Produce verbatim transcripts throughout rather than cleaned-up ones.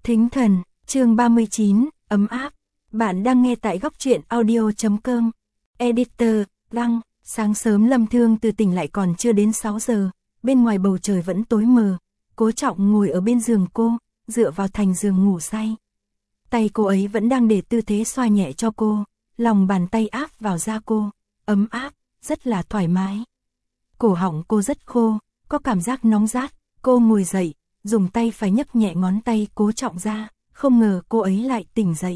Thính thần, chương ba mươi chín, ấm áp. Bạn đang nghe tại góc truyện audio chấm com. Editor, Đăng, sáng sớm Lâm Thương từ tỉnh lại còn chưa đến sáu giờ, bên ngoài bầu trời vẫn tối mờ. Cố Trọng ngồi ở bên giường cô, dựa vào thành giường ngủ say. Tay cô ấy vẫn đang để tư thế xoa nhẹ cho cô, lòng bàn tay áp vào da cô, ấm áp, rất là thoải mái. Cổ họng cô rất khô, có cảm giác nóng rát, cô ngồi dậy, dùng tay phải nhấc nhẹ ngón tay Cố Trọng ra, không ngờ cô ấy lại tỉnh dậy.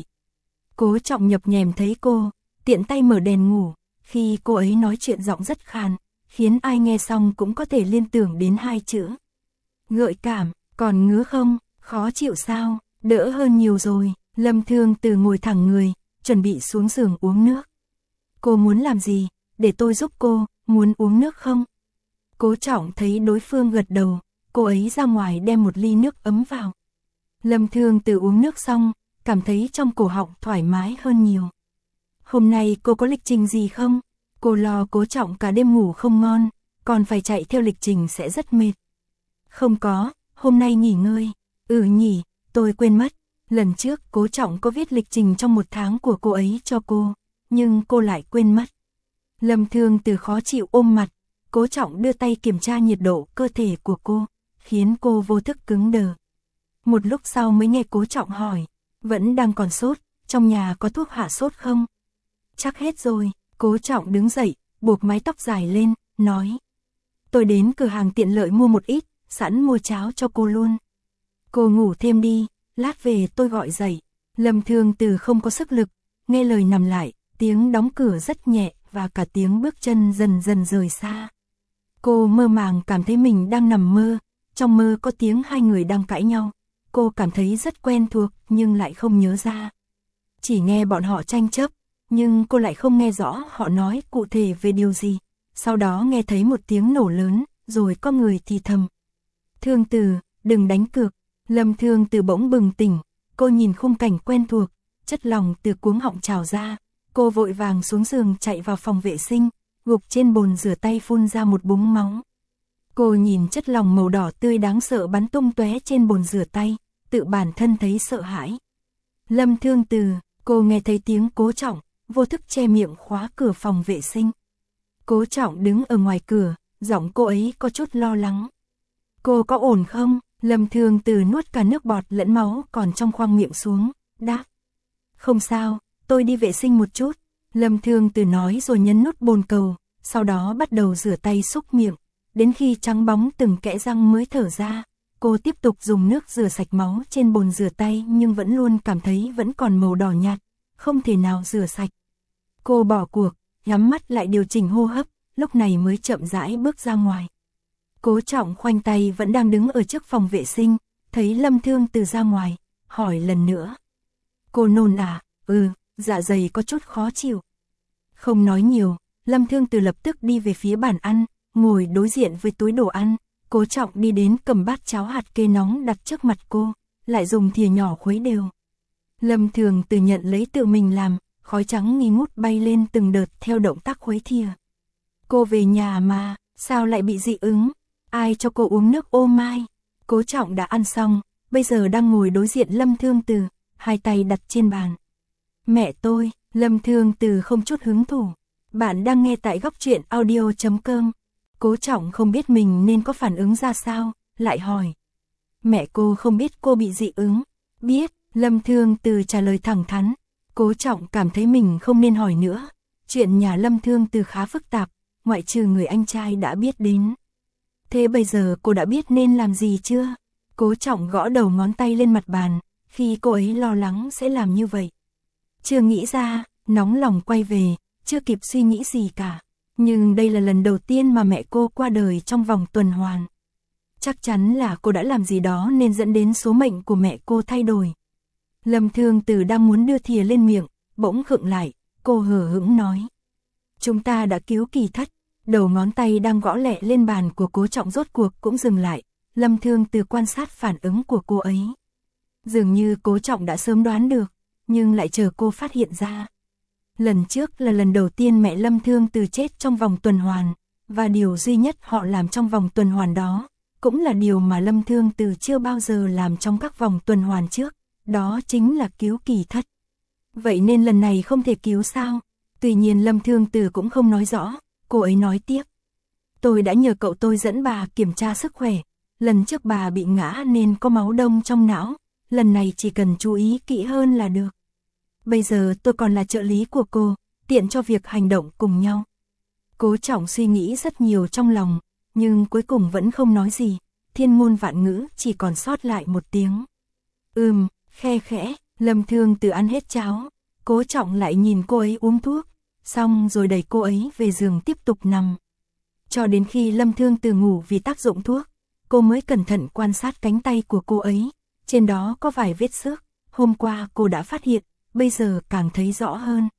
Cố Trọng nhập nhèm thấy cô, tiện tay mở đèn ngủ, khi cô ấy nói chuyện giọng rất khàn, khiến ai nghe xong cũng có thể liên tưởng đến hai chữ. Gợi cảm, còn ngứa không, khó chịu sao, đỡ hơn nhiều rồi. Lâm Thương từ ngồi thẳng người, chuẩn bị xuống giường uống nước. Cô muốn làm gì, để tôi giúp cô, muốn uống nước không? Cố Trọng thấy đối phương gật đầu, cô ấy ra ngoài đem một ly nước ấm vào. Lâm Thương từ uống nước xong, cảm thấy trong cổ họng thoải mái hơn nhiều. Hôm nay cô có lịch trình gì không? Cô lo Cố Trọng cả đêm ngủ không ngon, còn phải chạy theo lịch trình sẽ rất mệt. Không có, hôm nay nghỉ ngơi. Ừ nhỉ, tôi quên mất. Lần trước Cố Trọng có viết lịch trình trong một tháng của cô ấy cho cô, nhưng cô lại quên mất. Lâm Thương từ khó chịu ôm mặt, Cố Trọng đưa tay kiểm tra nhiệt độ cơ thể của cô, khiến cô vô thức cứng đờ. Một lúc sau mới nghe Cố Trọng hỏi, vẫn đang còn sốt, trong nhà có thuốc hạ sốt không? Chắc hết rồi. Cố Trọng đứng dậy, buộc mái tóc dài lên, nói. Tôi đến cửa hàng tiện lợi mua một ít, sẵn mua cháo cho cô luôn. Cô ngủ thêm đi, lát về tôi gọi dậy. Lâm Thương từ không có sức lực, nghe lời nằm lại, tiếng đóng cửa rất nhẹ và cả tiếng bước chân dần dần rời xa. Cô mơ màng cảm thấy mình đang nằm mơ, trong mơ có tiếng hai người đang cãi nhau. Cô cảm thấy rất quen thuộc nhưng lại không nhớ ra. Chỉ nghe bọn họ tranh chấp, nhưng cô lại không nghe rõ họ nói cụ thể về điều gì. Sau đó nghe thấy một tiếng nổ lớn, rồi có người thì thầm. Thương Từ, đừng đánh cược. Lâm Thương Từ bỗng bừng tỉnh, cô nhìn khung cảnh quen thuộc, chất lòng từ cuống họng trào ra. Cô vội vàng xuống giường chạy vào phòng vệ sinh, gục trên bồn rửa tay phun ra một búng máu. Cô nhìn chất lòng màu đỏ tươi đáng sợ bắn tung tóe trên bồn rửa tay, tự bản thân thấy sợ hãi. Lâm Thương Từ, cô nghe thấy tiếng Cố Trọng, vô thức che miệng khóa cửa phòng vệ sinh. Cố Trọng đứng ở ngoài cửa, giọng cô ấy có chút lo lắng. Cô có ổn không? Lâm Thương Từ nuốt cả nước bọt lẫn máu còn trong khoang miệng xuống, đáp. Không sao, tôi đi vệ sinh một chút. Lâm Thương Từ nói rồi nhấn nút bồn cầu, sau đó bắt đầu rửa tay xúc miệng, đến khi trắng bóng từng kẽ răng mới thở ra. Cô tiếp tục dùng nước rửa sạch máu trên bồn rửa tay nhưng vẫn luôn cảm thấy vẫn còn màu đỏ nhạt, không thể nào rửa sạch. Cô bỏ cuộc, nhắm mắt lại điều chỉnh hô hấp, lúc này mới chậm rãi bước ra ngoài. Cố Trọng khoanh tay vẫn đang đứng ở trước phòng vệ sinh, thấy Lâm Thương Từ ra ngoài, hỏi lần nữa. Cô nôn à? Ừ, dạ dày có chút khó chịu. Không nói nhiều, Lâm Thương Từ lập tức đi về phía bàn ăn, ngồi đối diện với túi đồ ăn. Cố Trọng đi đến cầm bát cháo hạt kê nóng đặt trước mặt cô, lại dùng thìa nhỏ khuấy đều. Lâm Thương Từ nhận lấy tự mình làm, khói trắng nghi ngút bay lên từng đợt theo động tác khuấy thìa. Cô về nhà mà, sao lại bị dị ứng? Ai cho cô uống nước ô mai? Cố Trọng đã ăn xong, bây giờ đang ngồi đối diện Lâm Thương Từ, hai tay đặt trên bàn. Mẹ tôi. Lâm Thương Từ không chút hứng thú. Bạn đang nghe tại góc truyện audio chấm com. Cố Trọng không biết mình nên có phản ứng ra sao, lại hỏi. Mẹ cô không biết cô bị dị ứng? Biết. Lâm Thương Từ trả lời thẳng thắn. Cố Trọng cảm thấy mình không nên hỏi nữa. Chuyện nhà Lâm Thương Từ khá phức tạp, ngoại trừ người anh trai đã biết đến. Thế bây giờ cô đã biết nên làm gì chưa? Cố Trọng gõ đầu ngón tay lên mặt bàn, khi cô ấy lo lắng sẽ làm như vậy. Chưa nghĩ ra, nóng lòng quay về, chưa kịp suy nghĩ gì cả. Nhưng đây là lần đầu tiên mà mẹ cô qua đời trong vòng tuần hoàn. Chắc chắn là cô đã làm gì đó nên dẫn đến số mệnh của mẹ cô thay đổi. Lâm Thương Từ đang muốn đưa thìa lên miệng, bỗng khựng lại, cô hờ hững nói. Chúng ta đã cứu Kỳ Thất. Đầu ngón tay đang gõ lẹ lên bàn của Cố Trọng rốt cuộc cũng dừng lại. Lâm Thương Từ quan sát phản ứng của cô ấy. Dường như Cố Trọng đã sớm đoán được, nhưng lại chờ cô phát hiện ra. Lần trước là lần đầu tiên mẹ Lâm Thương Từ chết trong vòng tuần hoàn, và điều duy nhất họ làm trong vòng tuần hoàn đó, cũng là điều mà Lâm Thương Từ chưa bao giờ làm trong các vòng tuần hoàn trước. đó chính là cứu Kỳ Thất. Vậy nên lần này không thể cứu sao? Tuy nhiên Lâm Thương Từ cũng không nói rõ, cô ấy nói tiếp. Tôi đã nhờ cậu tôi dẫn bà kiểm tra sức khỏe, lần trước bà bị ngã nên có máu đông trong não, lần này chỉ cần chú ý kỹ hơn là được. Bây giờ tôi còn là trợ lý của cô, tiện cho việc hành động cùng nhau. Cố Trọng suy nghĩ rất nhiều trong lòng, nhưng cuối cùng vẫn không nói gì, thiên ngôn vạn ngữ chỉ còn sót lại một tiếng. Ừm, khe khẽ, Lâm Thương Từ ăn hết cháo, Cố Trọng lại nhìn cô ấy uống thuốc, xong rồi đẩy cô ấy về giường tiếp tục nằm. Cho đến khi Lâm Thương Từ ngủ vì tác dụng thuốc, cô mới cẩn thận quan sát cánh tay của cô ấy, trên đó có vài vết xước, hôm qua cô đã phát hiện, bây giờ càng thấy rõ hơn.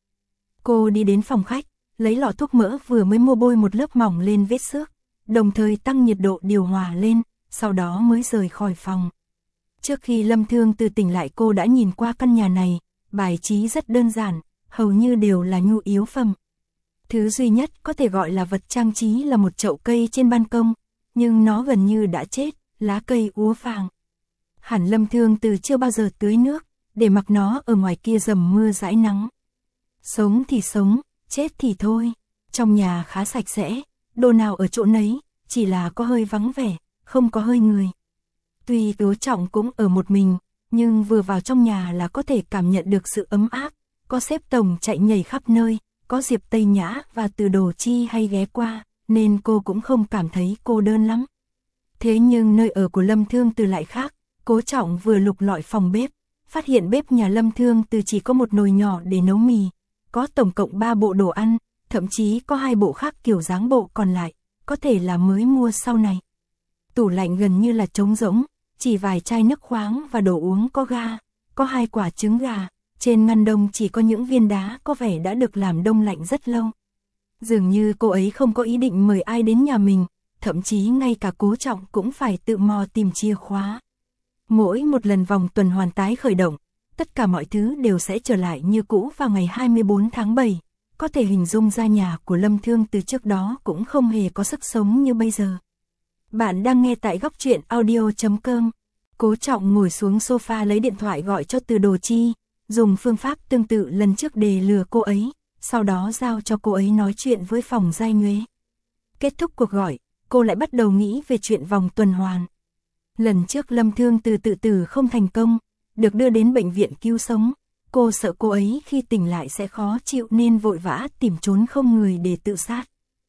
Cô đi đến phòng khách, lấy lọ thuốc mỡ vừa mới mua bôi một lớp mỏng lên vết xước, đồng thời tăng nhiệt độ điều hòa lên, sau đó mới rời khỏi phòng. Trước khi Lâm Thương Từ tỉnh lại cô đã nhìn qua căn nhà này, bài trí rất đơn giản, hầu như đều là nhu yếu phẩm. Thứ duy nhất có thể gọi là vật trang trí là một chậu cây trên ban công, nhưng nó gần như đã chết, lá cây úa vàng. Hẳn Lâm Thương Từ chưa bao giờ tưới nước, để mặc nó ở ngoài kia dầm mưa dãi nắng. Sống thì sống, chết thì thôi. Trong nhà khá sạch sẽ, đồ nào ở chỗ nấy, chỉ là có hơi vắng vẻ, không có hơi người. Tuy Cố Trọng cũng ở một mình, nhưng vừa vào trong nhà là có thể cảm nhận được sự ấm áp, có xếp tổng chạy nhảy khắp nơi, có Diệp Tây Nhã và Từ Đồ Chi hay ghé qua, nên cô cũng không cảm thấy cô đơn lắm. Thế nhưng nơi ở của Lâm Thương Từ lại khác, Cố Trọng vừa lục lọi phòng bếp, phát hiện bếp nhà Lâm Thương Từ chỉ có một nồi nhỏ để nấu mì, có tổng cộng ba bộ đồ ăn, thậm chí có hai bộ khác kiểu dáng bộ còn lại, có thể là mới mua sau này. Tủ lạnh gần như là trống rỗng, chỉ vài chai nước khoáng và đồ uống có ga, có hai quả trứng gà, trên ngăn đông chỉ có những viên đá có vẻ đã được làm đông lạnh rất lâu. Dường như cô ấy không có ý định mời ai đến nhà mình, thậm chí ngay cả Cố Trọng cũng phải tự mò tìm chìa khóa. Mỗi một lần vòng tuần hoàn tái khởi động, tất cả mọi thứ đều sẽ trở lại như cũ vào ngày hai mươi bốn tháng bảy. Có thể hình dung ra nhà của Lâm Thương Từ trước đó cũng không hề có sức sống như bây giờ. Bạn đang nghe tại góc truyện audio chấm com. Cố Trọng ngồi xuống sofa lấy điện thoại gọi cho Từ Đồ Chi, dùng phương pháp tương tự lần trước để lừa cô ấy, sau đó giao cho cô ấy nói chuyện với Phòng Giai Nhuế. Kết thúc cuộc gọi, cô lại bắt đầu nghĩ về chuyện vòng tuần hoàn. Lần trước Lâm Thương Từ tự tử không thành công, được đưa đến bệnh viện cứu sống, cô sợ cô ấy khi tỉnh lại sẽ khó chịu nên vội vã tìm trốn không người để tự sát.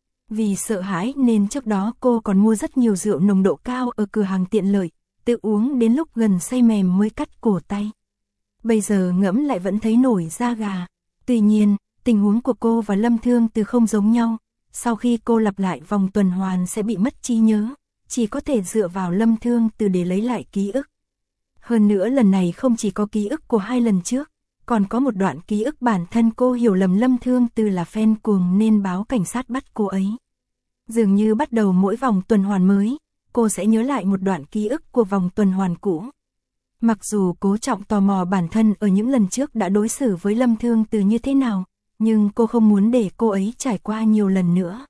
Vì sợ hãi nên trước đó cô còn mua rất nhiều rượu nồng độ cao ở cửa hàng tiện lợi, tự uống đến lúc gần say mềm mới cắt cổ tay. Bây giờ ngẫm lại vẫn thấy nổi da gà. Tuy nhiên, tình huống của cô và Lâm Thương Từ không giống nhau. Sau khi cô lặp lại vòng tuần hoàn sẽ bị mất trí nhớ, chỉ có thể dựa vào Lâm Thương Từ để lấy lại ký ức. Hơn nữa lần này không chỉ có ký ức của hai lần trước, còn có một đoạn ký ức bản thân cô hiểu lầm Lâm Thương Từ là fan cuồng nên báo cảnh sát bắt cô ấy. Dường như bắt đầu mỗi vòng tuần hoàn mới, cô sẽ nhớ lại một đoạn ký ức của vòng tuần hoàn cũ. Mặc dù Cố Trọng tò mò bản thân ở những lần trước đã đối xử với Lâm Thương Từ như thế nào, nhưng cô không muốn để cô ấy trải qua nhiều lần nữa.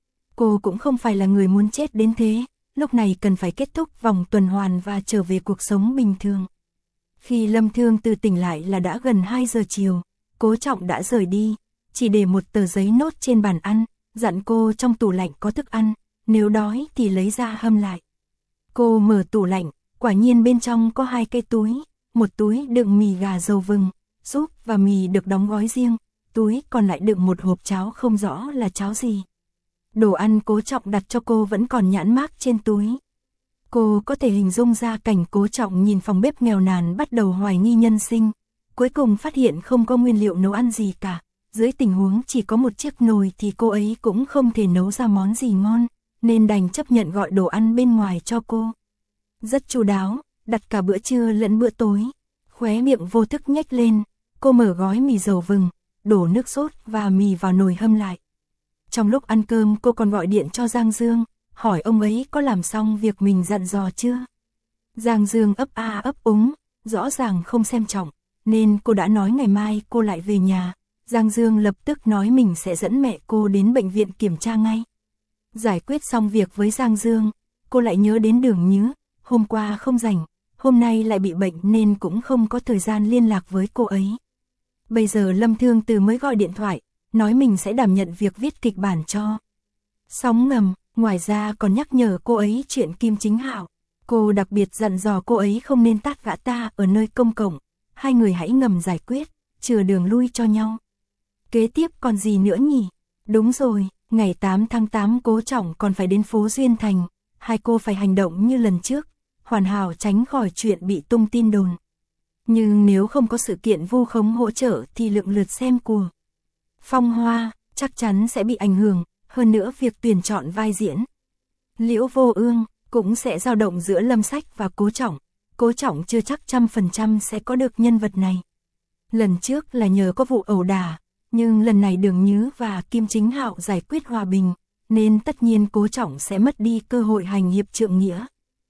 Cô cũng không phải là người muốn chết đến thế, lúc này cần phải kết thúc vòng tuần hoàn và trở về cuộc sống bình thường. Khi Lâm Thương Từ tỉnh lại là đã gần hai giờ chiều, Cố Trọng đã rời đi, chỉ để một tờ giấy nốt trên bàn ăn, dặn cô trong tủ lạnh có thức ăn, nếu đói thì lấy ra hâm lại. Cô mở tủ lạnh, quả nhiên bên trong có hai cái túi, một túi đựng mì gà dầu vừng, súp và mì được đóng gói riêng, túi còn lại đựng một hộp cháo không rõ là cháo gì. Đồ ăn Cố Trọng đặt cho cô vẫn còn nhãn mác trên túi. Cô có thể hình dung ra cảnh Cố Trọng nhìn phòng bếp nghèo nàn bắt đầu hoài nghi nhân sinh, cuối cùng phát hiện không có nguyên liệu nấu ăn gì cả. Dưới tình huống chỉ có một chiếc nồi thì cô ấy cũng không thể nấu ra món gì ngon, nên đành chấp nhận gọi đồ ăn bên ngoài cho cô. Rất chu đáo, đặt cả bữa trưa lẫn bữa tối. Khóe miệng vô thức nhếch lên, cô mở gói mì dầu vừng, đổ nước sốt và mì vào nồi hâm lại. Trong lúc ăn cơm cô còn gọi điện cho Giang Dương, hỏi ông ấy có làm xong việc mình dặn dò chưa. Giang Dương ấp a ấp úng, rõ ràng không xem trọng, nên cô đã nói ngày mai cô lại về nhà. Giang Dương lập tức nói mình sẽ dẫn mẹ cô đến bệnh viện kiểm tra ngay. Giải quyết xong việc với Giang Dương, cô lại nhớ đến Đường Nhứ, hôm qua không rảnh, hôm nay lại bị bệnh nên cũng không có thời gian liên lạc với cô ấy. Bây giờ Lâm Thương Từ mới gọi điện thoại, nói mình sẽ đảm nhận việc viết kịch bản cho Sóng Ngầm, ngoài ra còn nhắc nhở cô ấy chuyện Kim Chính Hạo. Cô đặc biệt dặn dò cô ấy không nên tát gã ta ở nơi công cộng, hai người hãy ngầm giải quyết, chừa đường lui cho nhau. Kế tiếp còn gì nữa nhỉ? Đúng rồi, ngày tám tháng tám Cố Trọng còn phải đến phố Duyên Thành, hai cô phải hành động như lần trước, hoàn hảo tránh khỏi chuyện bị tung tin đồn. Nhưng nếu không có sự kiện vu khống hỗ trợ thì lượng lượt xem của Phong Hoa chắc chắn sẽ bị ảnh hưởng, hơn nữa việc tuyển chọn vai diễn Liễu Vô Ương cũng sẽ dao động giữa Lâm Sách và Cố Trọng. Cố Trọng chưa chắc trăm phần trăm sẽ có được nhân vật này. Lần trước là nhờ có vụ ẩu đả, nhưng lần này Đường Nhứ và Kim Chính Hạo giải quyết hòa bình, nên tất nhiên Cố Trọng sẽ mất đi cơ hội hành hiệp trượng nghĩa.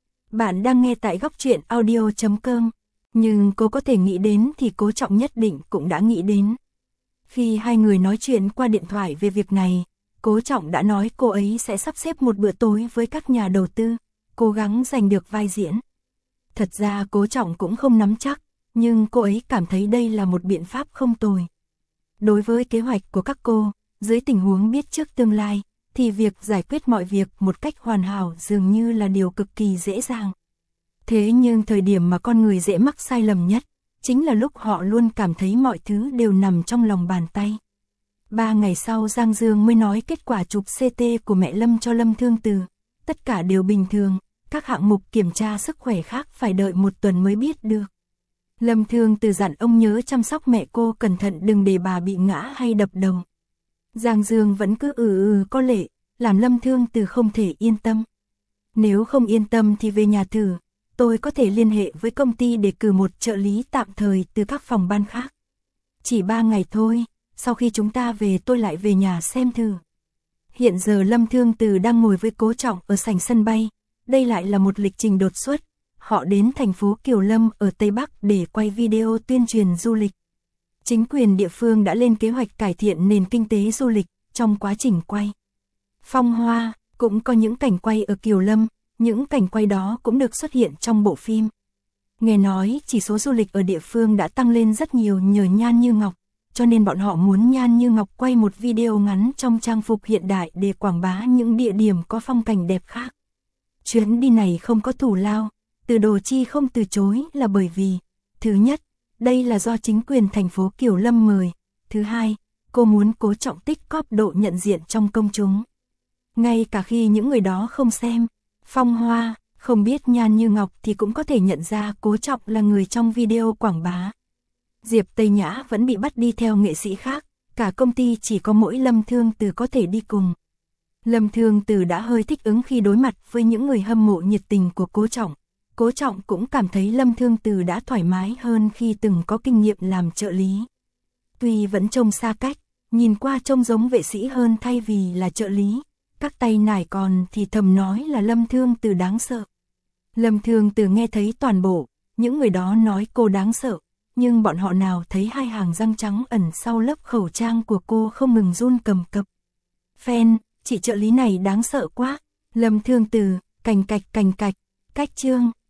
Bạn đang nghe tại góc truyện audio chấm com, nhưng cô có thể nghĩ đến thì Cố Trọng nhất định cũng đã nghĩ đến. Khi hai người nói chuyện qua điện thoại về việc này, Cố Trọng đã nói cô ấy sẽ sắp xếp một bữa tối với các nhà đầu tư, cố gắng giành được vai diễn. Thật ra Cố Trọng cũng không nắm chắc, nhưng cô ấy cảm thấy đây là một biện pháp không tồi. Đối với kế hoạch của các cô, dưới tình huống biết trước tương lai, thì việc giải quyết mọi việc một cách hoàn hảo dường như là điều cực kỳ dễ dàng. Thế nhưng thời điểm mà con người dễ mắc sai lầm nhất, chính là lúc họ luôn cảm thấy mọi thứ đều nằm trong lòng bàn tay. Ba ngày sau Giang Dương mới nói kết quả chụp xê tê của mẹ Lâm cho Lâm Thương Từ. Tất cả đều bình thường, các hạng mục kiểm tra sức khỏe khác phải đợi một tuần mới biết được. Lâm Thương Từ dặn ông nhớ chăm sóc mẹ cô cẩn thận đừng để bà bị ngã hay đập đầu. Giang Dương vẫn cứ ừ ừ có lệ, làm Lâm Thương Từ không thể yên tâm. Nếu không yên tâm thì về nhà thử, tôi có thể liên hệ với công ty để cử một trợ lý tạm thời từ các phòng ban khác. Chỉ ba ngày thôi, sau khi chúng ta về tôi lại về nhà xem thử. Hiện giờ Lâm Thương Từ đang ngồi với Cố Trọng ở sảnh sân bay, đây lại là một lịch trình đột xuất. Họ đến thành phố Kiều Lâm ở Tây Bắc để quay video tuyên truyền du lịch. Chính quyền địa phương đã lên kế hoạch cải thiện nền kinh tế du lịch trong quá trình quay. Phong Hoa cũng có những cảnh quay ở Kiều Lâm, những cảnh quay đó cũng được xuất hiện trong bộ phim. Nghe nói chỉ số du lịch ở địa phương đã tăng lên rất nhiều nhờ Nhan Như Ngọc, cho nên bọn họ muốn Nhan Như Ngọc quay một video ngắn trong trang phục hiện đại để quảng bá những địa điểm có phong cảnh đẹp khác. Chuyến đi này không có thù lao, Từ Đồ Chi không từ chối là bởi vì, thứ nhất, đây là do chính quyền thành phố Kiều Lâm mời, thứ hai, cô muốn Cố Trọng tích cóp độ nhận diện trong công chúng. Ngay cả khi những người đó không xem, Phong Hoa, không biết Nhan Như Ngọc thì cũng có thể nhận ra Cố Trọng là người trong video quảng bá. Diệp Tây Nhã vẫn bị bắt đi theo nghệ sĩ khác, cả công ty chỉ có mỗi Lâm Thương Từ có thể đi cùng. Lâm Thương Từ đã hơi thích ứng khi đối mặt với những người hâm mộ nhiệt tình của Cố Trọng. Cố Trọng cũng cảm thấy Lâm Thương Từ đã thoải mái hơn khi từng có kinh nghiệm làm trợ lý. Tuy vẫn trông xa cách, nhìn qua trông giống vệ sĩ hơn thay vì là trợ lý, các tay nải còn thì thầm nói là Lâm Thương Từ đáng sợ. Lâm Thương Từ nghe thấy toàn bộ, những người đó nói cô đáng sợ, nhưng bọn họ nào thấy hai hàng răng trắng ẩn sau lớp khẩu trang của cô không ngừng run cầm cập. Fan, chị trợ lý này đáng sợ quá. Lâm Thương Từ, cành cạch cành cạch, cách chương.